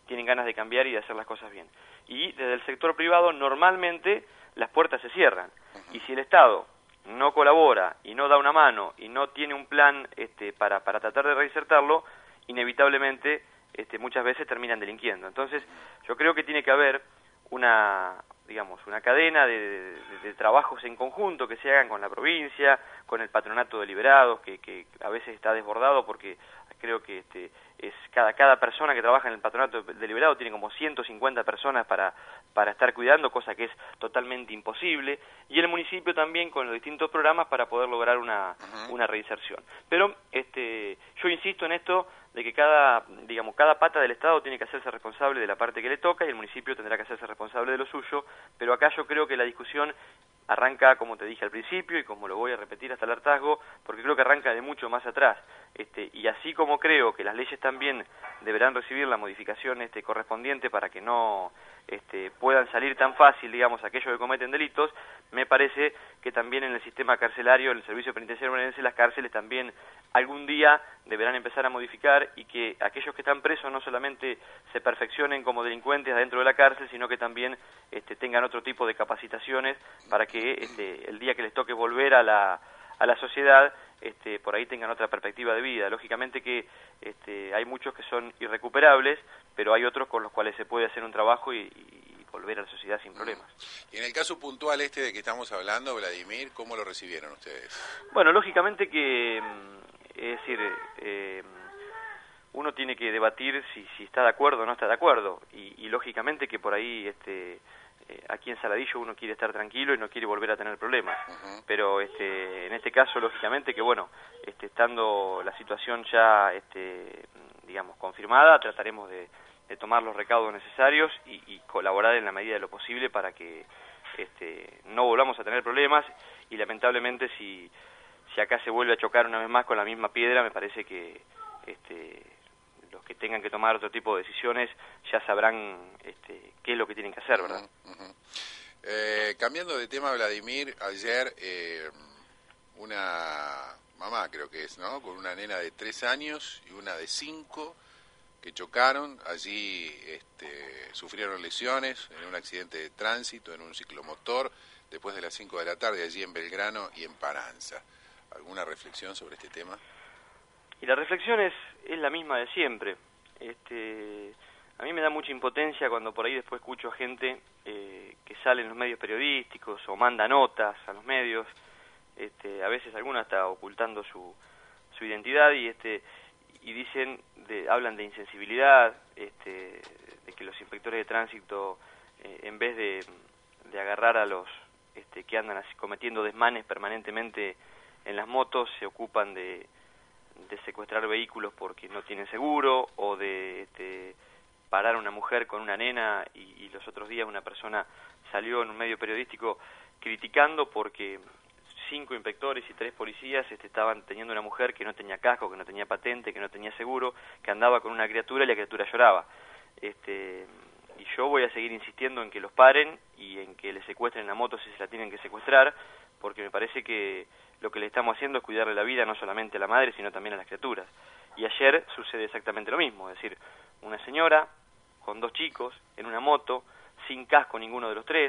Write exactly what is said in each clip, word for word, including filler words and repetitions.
tienen ganas de cambiar y de hacer las cosas bien. Y desde el sector privado normalmente las puertas se cierran. Y si el Estado no colabora y no da una mano y no tiene un plan este, para, para tratar de reinsertarlo, inevitablemente este, muchas veces terminan delinquiendo. Entonces yo creo que tiene que haber una, digamos, una cadena de, de, de trabajos en conjunto que se hagan con la provincia, con el patronato de liberados, que, que a veces está desbordado porque creo que este, es cada, cada persona que trabaja en el patronato de liberados tiene como ciento cincuenta personas para, para estar cuidando, cosa que es totalmente imposible, y el municipio también con los distintos programas para poder lograr una, uh-huh. una reinserción. Pero este, yo insisto en esto de que cada, digamos, cada pata del Estado tiene que hacerse responsable de la parte que le toca y el municipio tendrá que hacerse responsable de lo suyo, pero acá yo creo que la discusión arranca, como te dije al principio, y como lo voy a repetir hasta el hartazgo, porque creo que arranca de mucho más atrás. Este, y así como creo que las leyes también deberán recibir la modificación este, correspondiente para que no este, puedan salir tan fácil, digamos, aquellos que cometen delitos, me parece que también en el sistema carcelario, en el servicio penitenciario bonaerense, las cárceles también algún día deberán empezar a modificar y que aquellos que están presos no solamente se perfeccionen como delincuentes adentro de la cárcel, sino que también este, tengan otro tipo de capacitaciones para que este, el día que les toque volver a la, a la sociedad, este, por ahí tengan otra perspectiva de vida. Lógicamente que este, hay muchos que son irrecuperables, pero hay otros con los cuales se puede hacer un trabajo y, y volver a la sociedad sin problemas. Y en el caso puntual este de que estamos hablando, Vladimir, ¿cómo lo recibieron ustedes? Bueno, lógicamente que, es decir, eh, uno tiene que debatir si, si está de acuerdo o no está de acuerdo, y, y lógicamente que por ahí este, eh, aquí en Saladillo uno quiere estar tranquilo y no quiere volver a tener problemas, uh-huh. pero este, en este caso lógicamente que bueno, este, estando la situación ya este, digamos confirmada, trataremos de, de tomar los recaudos necesarios y, y colaborar en la medida de lo posible para que este, no volvamos a tener problemas, y lamentablemente si, si acá se vuelve a chocar una vez más con la misma piedra, me parece que este, los que tengan que tomar otro tipo de decisiones ya sabrán este, qué es lo que tienen que hacer, ¿verdad? Uh-huh, uh-huh. Eh, cambiando de tema, Vladimir, ayer eh, una mamá, creo que es, ¿no?, con una nena de tres años y una de cinco, que chocaron, allí este, sufrieron lesiones en un accidente de tránsito, en un ciclomotor, después de las cinco de la tarde, allí en Belgrano y en Paranza. ¿Alguna reflexión sobre este tema? Y la reflexión es, es la misma de siempre. Este, a mí me da mucha impotencia cuando por ahí después escucho a gente eh, que sale en los medios periodísticos o manda notas a los medios, este, a veces alguna está ocultando su, su identidad y este y dicen, de, hablan de insensibilidad, este, de que los inspectores de tránsito, eh, en vez de, de agarrar a los este, que andan así, cometiendo desmanes permanentemente en las motos, se ocupan de, de secuestrar vehículos porque no tienen seguro, o de este, parar a una mujer con una nena, y, y los otros días una persona salió en un medio periodístico criticando porque cinco inspectores y tres policías este, estaban teniendo una mujer que no tenía casco, que no tenía patente, que no tenía seguro, que andaba con una criatura y la criatura lloraba. Este, y yo voy a seguir insistiendo en que los paren y en que les secuestren la moto si se la tienen que secuestrar, porque me parece que lo que le estamos haciendo es cuidarle la vida no solamente a la madre, sino también a las criaturas. Y ayer sucede exactamente lo mismo, es decir, una señora con dos chicos en una moto, sin casco ninguno de los tres.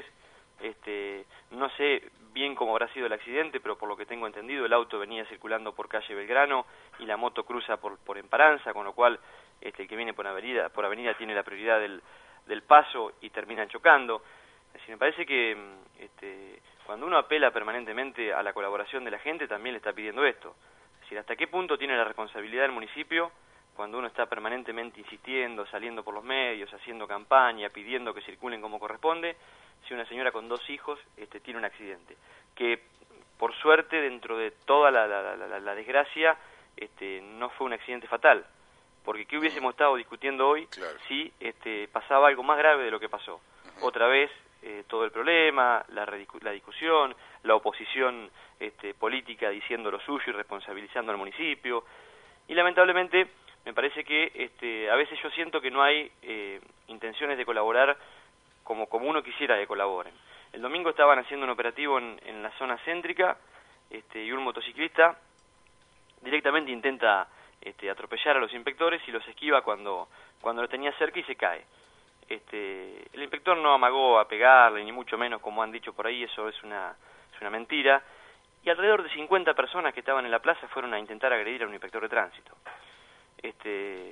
Este, no sé bien cómo habrá sido el accidente, pero por lo que tengo entendido el auto venía circulando por calle Belgrano y la moto cruza por, por Emparanza, con lo cual este, el que viene por avenida, por avenida tiene la prioridad del, del paso y terminan chocando. Es decir, me parece que este, cuando uno apela permanentemente a la colaboración de la gente, también le está pidiendo esto. Es decir, ¿hasta qué punto tiene la responsabilidad del municipio cuando uno está permanentemente insistiendo, saliendo por los medios, haciendo campaña, pidiendo que circulen como corresponde, si una señora con dos hijos este, tiene un accidente? Que por suerte, dentro de toda la, la, la, la desgracia, este, no fue un accidente fatal. Porque ¿qué hubiésemos estado discutiendo hoy claro. si este, pasaba algo más grave de lo que pasó? Uh-huh. Otra vez, eh, todo el problema, la, la discusión, la oposición este, política diciendo lo suyo y responsabilizando al municipio. Y lamentablemente, me parece que este, a veces yo siento que no hay eh, intenciones de colaborar como, como uno quisiera que colaboren. El domingo estaban haciendo un operativo en, en la zona céntrica este, y un motociclista directamente intenta este, atropellar a los inspectores y los esquiva cuando, cuando lo tenía cerca y se cae. Este, el inspector no amagó a pegarle, ni mucho menos como han dicho por ahí, eso es una, es una mentira. Y alrededor de cincuenta personas que estaban en la plaza fueron a intentar agredir a un inspector de tránsito. Este,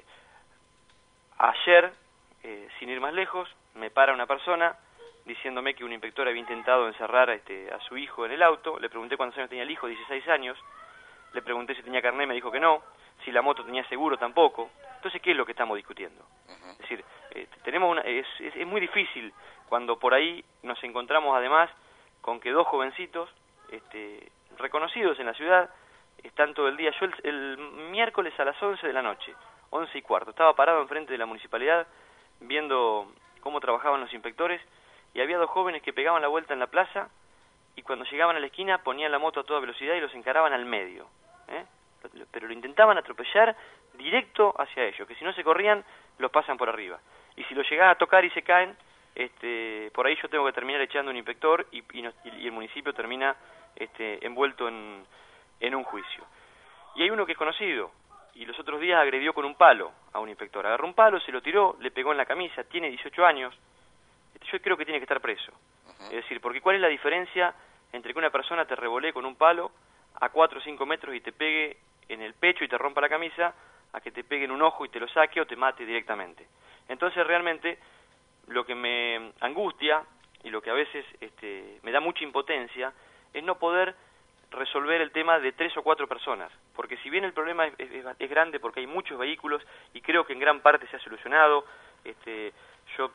ayer, eh, sin ir más lejos, me para una persona diciéndome que un inspector había intentado encerrar este, a su hijo en el auto. Le pregunté cuántos años tenía el hijo, dieciséis años. Le pregunté si tenía carnet, me dijo que no. Si la moto tenía seguro, tampoco. Entonces, ¿qué es lo que estamos discutiendo? Uh-huh. Es decir, eh, tenemos una, es, es, es muy difícil cuando por ahí nos encontramos además con que dos jovencitos este, reconocidos en la ciudad están todo el día. Yo el, el miércoles a las once de la noche, once y cuarto, estaba parado enfrente de la municipalidad viendo cómo trabajaban los inspectores y había dos jóvenes que pegaban la vuelta en la plaza y cuando llegaban a la esquina ponían la moto a toda velocidad y los encaraban al medio, ¿eh? Pero lo intentaban atropellar directo hacia ellos, que si no se corrían, los pasan por arriba. Y si los llegás a tocar y se caen, este, por ahí yo tengo que terminar echando un inspector y, y, nos, y el municipio termina este, envuelto en, en un juicio. Y hay uno que es conocido, y los otros días agredió con un palo a un inspector. Agarró un palo, se lo tiró, le pegó en la camisa, tiene dieciocho años. Yo creo que tiene que estar preso. Uh-huh. Es decir, porque ¿cuál es la diferencia entre que una persona te revolee con un palo a cuatro o cinco metros y te pegue en el pecho y te rompa la camisa, a que te pegue en un ojo y te lo saque o te mate directamente? Entonces realmente lo que me angustia y lo que a veces este, me da mucha impotencia es no poder resolver el tema de tres o cuatro personas, porque si bien el problema es, es, es grande porque hay muchos vehículos y creo que en gran parte se ha solucionado, este, yo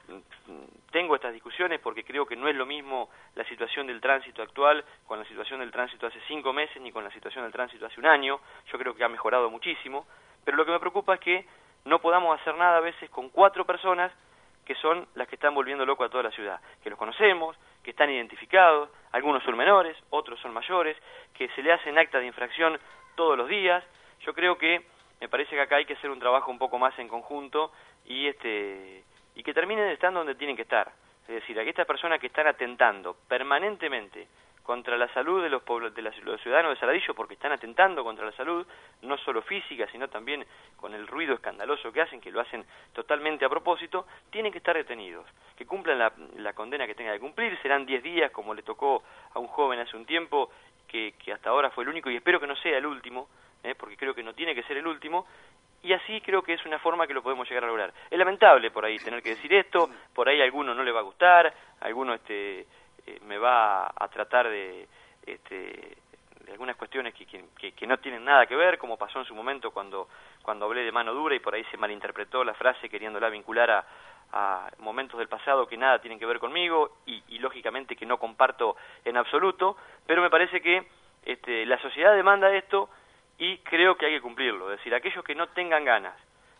tengo estas discusiones porque creo que no es lo mismo la situación del tránsito actual con la situación del tránsito hace cinco meses ni con la situación del tránsito hace un año. Yo creo que ha mejorado muchísimo, pero lo que me preocupa es que no podamos hacer nada a veces con cuatro personas que son las que están volviendo loco a toda la ciudad, que los conocemos, que están identificados, algunos son menores, otros son mayores, que se le hacen actas de infracción todos los días. Yo creo que me parece que acá hay que hacer un trabajo un poco más en conjunto y este y que terminen estando donde tienen que estar. Es decir, a estas personas que están atentando permanentemente contra la salud de los, pueblos, de, la, de los ciudadanos de Saladillo, porque están atentando contra la salud, no solo física, sino también con el ruido escandaloso que hacen, que lo hacen totalmente a propósito, tienen que estar detenidos, que cumplan la, la condena que tenga que cumplir. Serán diez días, como le tocó a un joven hace un tiempo, que, que hasta ahora fue el único, y espero que no sea el último, ¿eh? Porque creo que no tiene que ser el último, y así creo que es una forma que lo podemos llegar a lograr. Es lamentable por ahí tener que decir esto, por ahí a alguno no le va a gustar, a alguno este, eh, me va a tratar de, este, de algunas cuestiones que, que, que no tienen nada que ver, como pasó en su momento cuando, cuando hablé de mano dura y por ahí se malinterpretó la frase queriéndola vincular a, a momentos del pasado que nada tienen que ver conmigo y, y lógicamente que no comparto en absoluto, pero me parece que este, la sociedad demanda esto y creo que hay que cumplirlo. Es decir, aquellos que no tengan ganas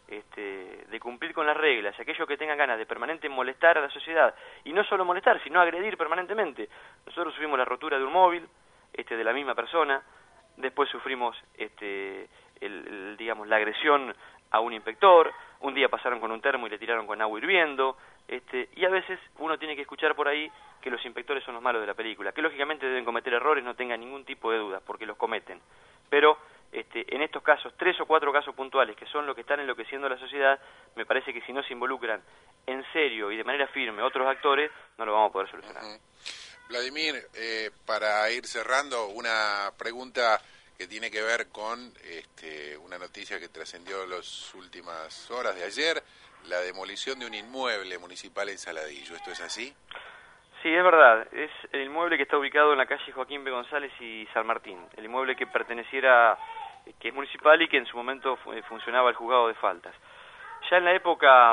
este, de cumplir con las reglas, aquellos que tengan ganas de permanente molestar a la sociedad, y no solo molestar, sino agredir permanentemente. Nosotros sufrimos la rotura de un móvil este, de la misma persona, después sufrimos este, el, el, digamos, la agresión a un inspector, un día pasaron con un termo y le tiraron con agua hirviendo, este, y a veces uno tiene que escuchar por ahí que los inspectores son los malos de la película, que lógicamente deben cometer errores, no tengan ningún tipo de dudas, porque los cometen, pero Este, en estos casos, tres o cuatro casos puntuales, que son los que están enloqueciendo a la sociedad, me parece que si no se involucran en serio y de manera firme otros actores, no lo vamos a poder solucionar. Uh-huh. Vladimir, eh, para ir cerrando, una pregunta que tiene que ver con este, una noticia que trascendió las últimas horas de ayer, la demolición de un inmueble municipal en Saladillo. ¿Esto es así? Sí, es verdad. Es el inmueble que está ubicado en la calle Joaquín B. González y San Martín. El inmueble que perteneciera, que es municipal y que en su momento funcionaba el juzgado de faltas. Ya en la época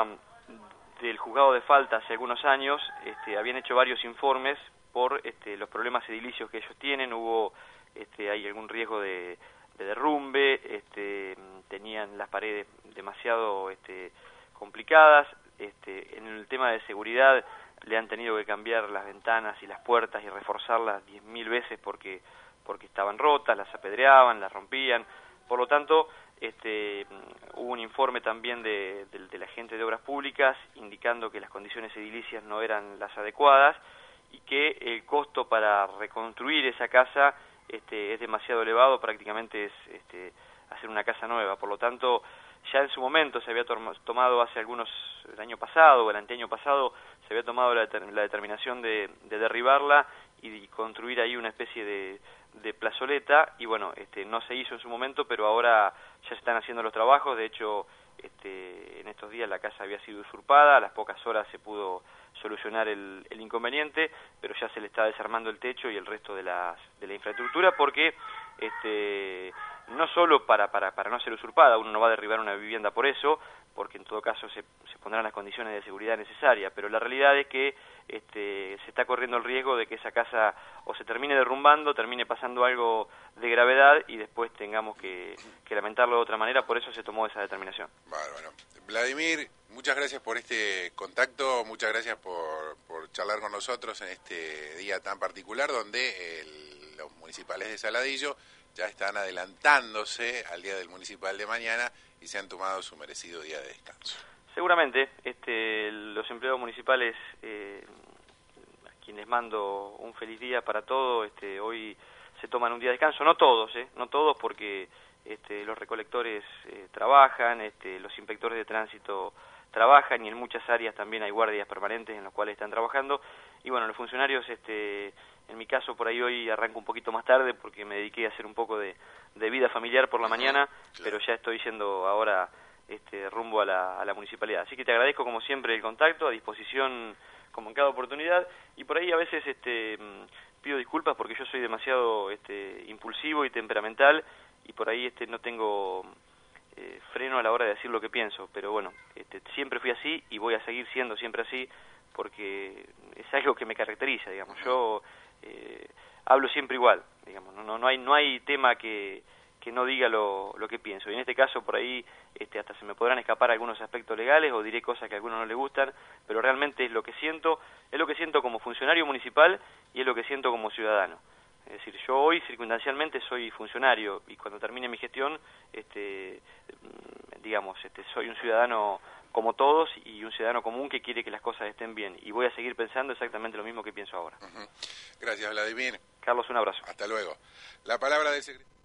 del juzgado de faltas, hace algunos años, este, habían hecho varios informes por este, los problemas edilicios que ellos tienen. Hubo, este, hay algún riesgo de, de derrumbe, este, tenían las paredes demasiado este, complicadas. Este, en el tema de seguridad le han tenido que cambiar las ventanas y las puertas y reforzarlas diez mil veces porque porque estaban rotas, las apedreaban, las rompían. Por lo tanto, este, hubo un informe también de, de, de la gente de Obras Públicas indicando que las condiciones edilicias no eran las adecuadas y que el costo para reconstruir esa casa este, es demasiado elevado, prácticamente es este, hacer una casa nueva. Por lo tanto, ya en su momento se había tomado hace algunos, el año pasado o el anteaño pasado, se había tomado la, la determinación de, de derribarla y de construir ahí una especie de, de plazoleta, y bueno, este, no se hizo en su momento, pero ahora ya se están haciendo los trabajos. De hecho, este, en estos días la casa había sido usurpada, a las pocas horas se pudo solucionar el, el inconveniente, pero ya se le está desarmando el techo y el resto de, las, de la infraestructura, porque este, no solo para, para, para no ser usurpada, uno no va a derribar una vivienda por eso, porque en todo caso se, se pondrán las condiciones de seguridad necesarias, pero la realidad es que este, se está corriendo el riesgo de que esa casa o se termine derrumbando, termine pasando algo de gravedad y después tengamos que, que lamentarlo de otra manera. Por eso se tomó esa determinación. Bárbaro. Vladimir, muchas gracias por este contacto, muchas gracias por, por charlar con nosotros en este día tan particular, donde el, los municipales de Saladillo ya están adelantándose al día del municipal de mañana y se han tomado su merecido día de descanso. Seguramente, este, los empleados municipales, eh, a quienes mando un feliz día para todos, este, hoy se toman un día de descanso, no todos, eh, no todos, porque este, los recolectores eh, trabajan, este, los inspectores de tránsito trabajan, y en muchas áreas también hay guardias permanentes en las cuales están trabajando, y bueno, los funcionarios, este, en mi caso por ahí hoy arranco un poquito más tarde porque me dediqué a hacer un poco de, de vida familiar por la mañana, claro, pero ya estoy yendo ahora este, rumbo a la, a la municipalidad. Así que te agradezco como siempre el contacto, a disposición como en cada oportunidad, y por ahí a veces este, pido disculpas porque yo soy demasiado este, impulsivo y temperamental, y por ahí este, no tengo eh, freno a la hora de decir lo que pienso, pero bueno, este, siempre fui así y voy a seguir siendo siempre así, porque es algo que me caracteriza, digamos. Yo eh, hablo siempre igual, digamos, no, no, no hay no hay tema que, que no diga lo, lo que pienso, y en este caso por ahí este, hasta se me podrán escapar algunos aspectos legales o diré cosas que a algunos no les gustan, pero realmente es lo que siento, es lo que siento como funcionario municipal y es lo que siento como ciudadano. Es decir, yo hoy circunstancialmente soy funcionario y cuando termine mi gestión, este, digamos, este, soy un ciudadano como todos y un ciudadano común que quiere que las cosas estén bien, y voy a seguir pensando exactamente lo mismo que pienso ahora. Uh-huh. Gracias, Vladimir. Carlos, un abrazo. Hasta luego. La palabra del secretario.